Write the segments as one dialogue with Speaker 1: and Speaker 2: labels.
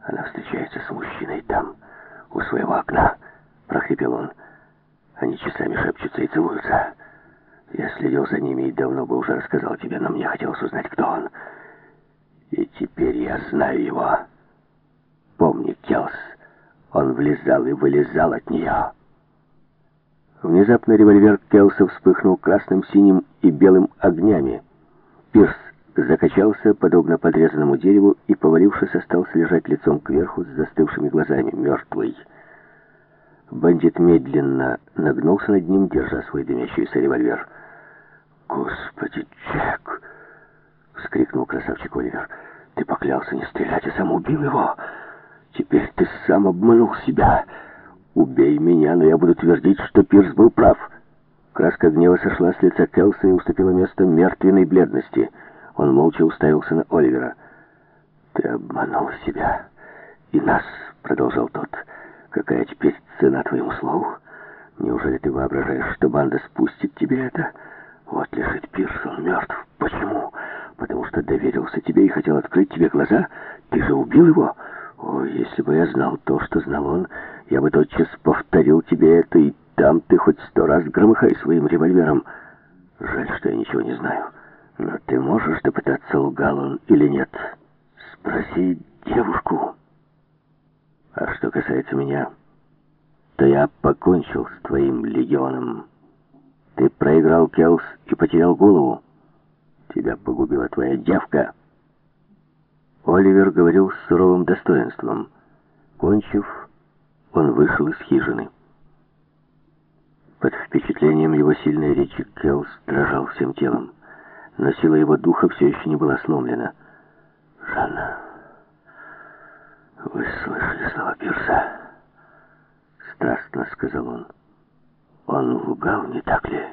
Speaker 1: Она встречается с мужчиной там, у своего окна, прохрипел он. Они часами шепчутся и целуются. Я следил за ними и давно бы уже рассказал тебе, но мне хотелось узнать, кто он. И теперь я знаю его. Помни, Келс, он влезал и вылезал от нее. Внезапно револьвер Келса вспыхнул красным, синим и белым огнями. Пирс закачался, подобно подрезанному дереву, и, повалившись, остался лежать лицом кверху с застывшими глазами, мертвый. Бандит медленно нагнулся над ним, держа свой дымящийся револьвер. «Господи, Джек!» — вскрикнул красавчик Оливер. «Ты поклялся не стрелять, а сам убил его. Теперь ты сам обманул себя. Убей меня, но я буду твердить, что Пирс был прав». Краска гнева сошла с лица Келса и уступила место мертвенной бледности. Он молча уставился на Оливера. «Ты обманул себя и нас», — продолжал тот. «Какая теперь цена твоему слову? Неужели ты воображаешь, что банда спустит тебе это? Вот лежит Пирс, он мертв. Почему? Потому что доверился тебе и хотел открыть тебе глаза? Ты же убил его? О, если бы я знал то, что знал он, я бы тотчас повторил тебе это, и там ты хоть 100 раз громыхай своим револьвером. Жаль, что я ничего не знаю. Но ты можешь допытаться, лгал он или нет? Спроси девушку. А что касается меня, то я покончил с твоим легионом. Ты проиграл, Келс, и потерял голову. Тебя погубила твоя девка». Оливер говорил с суровым достоинством. Кончив, он вышел из хижины. Под впечатлением его сильной речи Келс дрожал всем телом, но сила его духа все еще не была сломлена. «Жанна, вы слышали слова Пирса?» — страстно сказал он. «Он лгал, не так ли?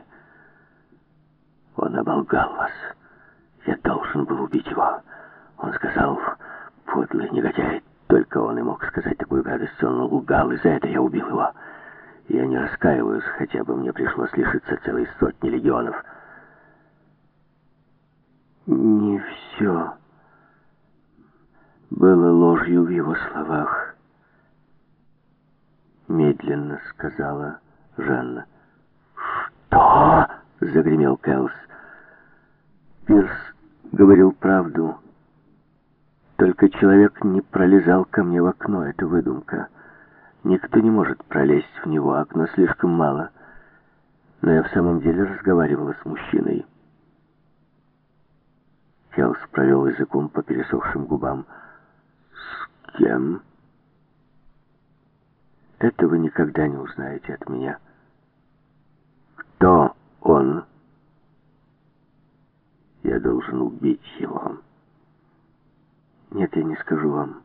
Speaker 1: Он оболгал вас. Я должен был убить его. Он сказал, подлый негодяй, только он и мог сказать такую гадость. Он лгал, и за это я убил его. Я не раскаиваюсь, хотя бы мне пришлось лишиться целой 100 легионов». Не все было ложью в его словах, медленно сказала Жанна. «Что?» — загремел Келс. «Пирс говорил правду. Только человек не пролезал ко мне в окно. Это выдумка. Никто не может пролезть в него. Окно слишком мало. Но я в самом деле разговаривала с мужчиной». Келс провел языком по пересохшим губам. «С кем?» «Это вы никогда не узнаете от меня». «Кто он?» «Я должен убить его». «Нет, я не скажу вам.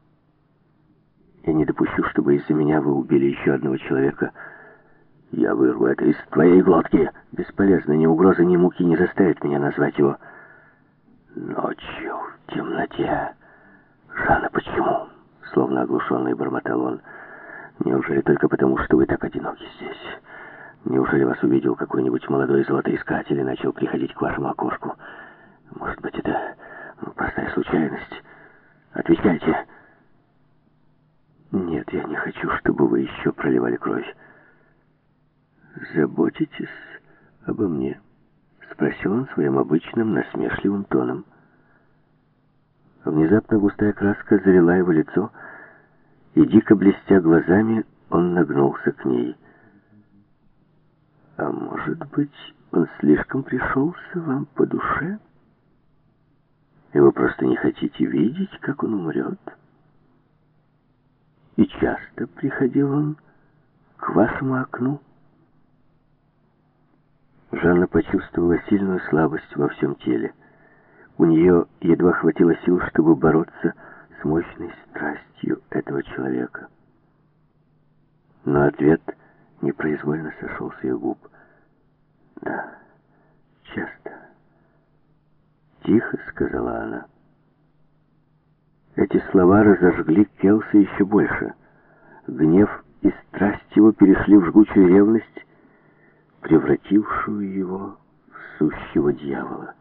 Speaker 1: Я не допущу, чтобы из-за меня вы убили еще одного человека. Я вырву это из твоей глотки. Бесполезно, ни угроза, ни муки не заставят меня назвать его». «Ночью, в темноте. Жанна, почему?» Словно оглушенный бормотал он. «Неужели только потому, что вы так одиноки здесь? Неужели вас увидел какой-нибудь молодой золотоискатель и начал приходить к вашему окошку? Может быть, это простая случайность? Отвечайте». «Нет, я не хочу, чтобы вы еще проливали кровь». «Заботитесь обо мне?» — спросил он своим обычным насмешливым тоном. Внезапно густая краска залила его лицо, и, дико блестя глазами, он нагнулся к ней. «А может быть, он слишком пришелся вам по душе? И вы просто не хотите видеть, как он умрет? И часто приходил он к вашему окну?» Жанна почувствовала сильную слабость во всем теле. У нее едва хватило сил, чтобы бороться с мощной страстью этого человека. Но ответ непроизвольно сошел с ее губ. «Да, часто», — тихо сказала она. Эти слова разожгли Келса еще больше. Гнев и страсть его перешли в жгучую ревность, превратившую его в сущего дьявола.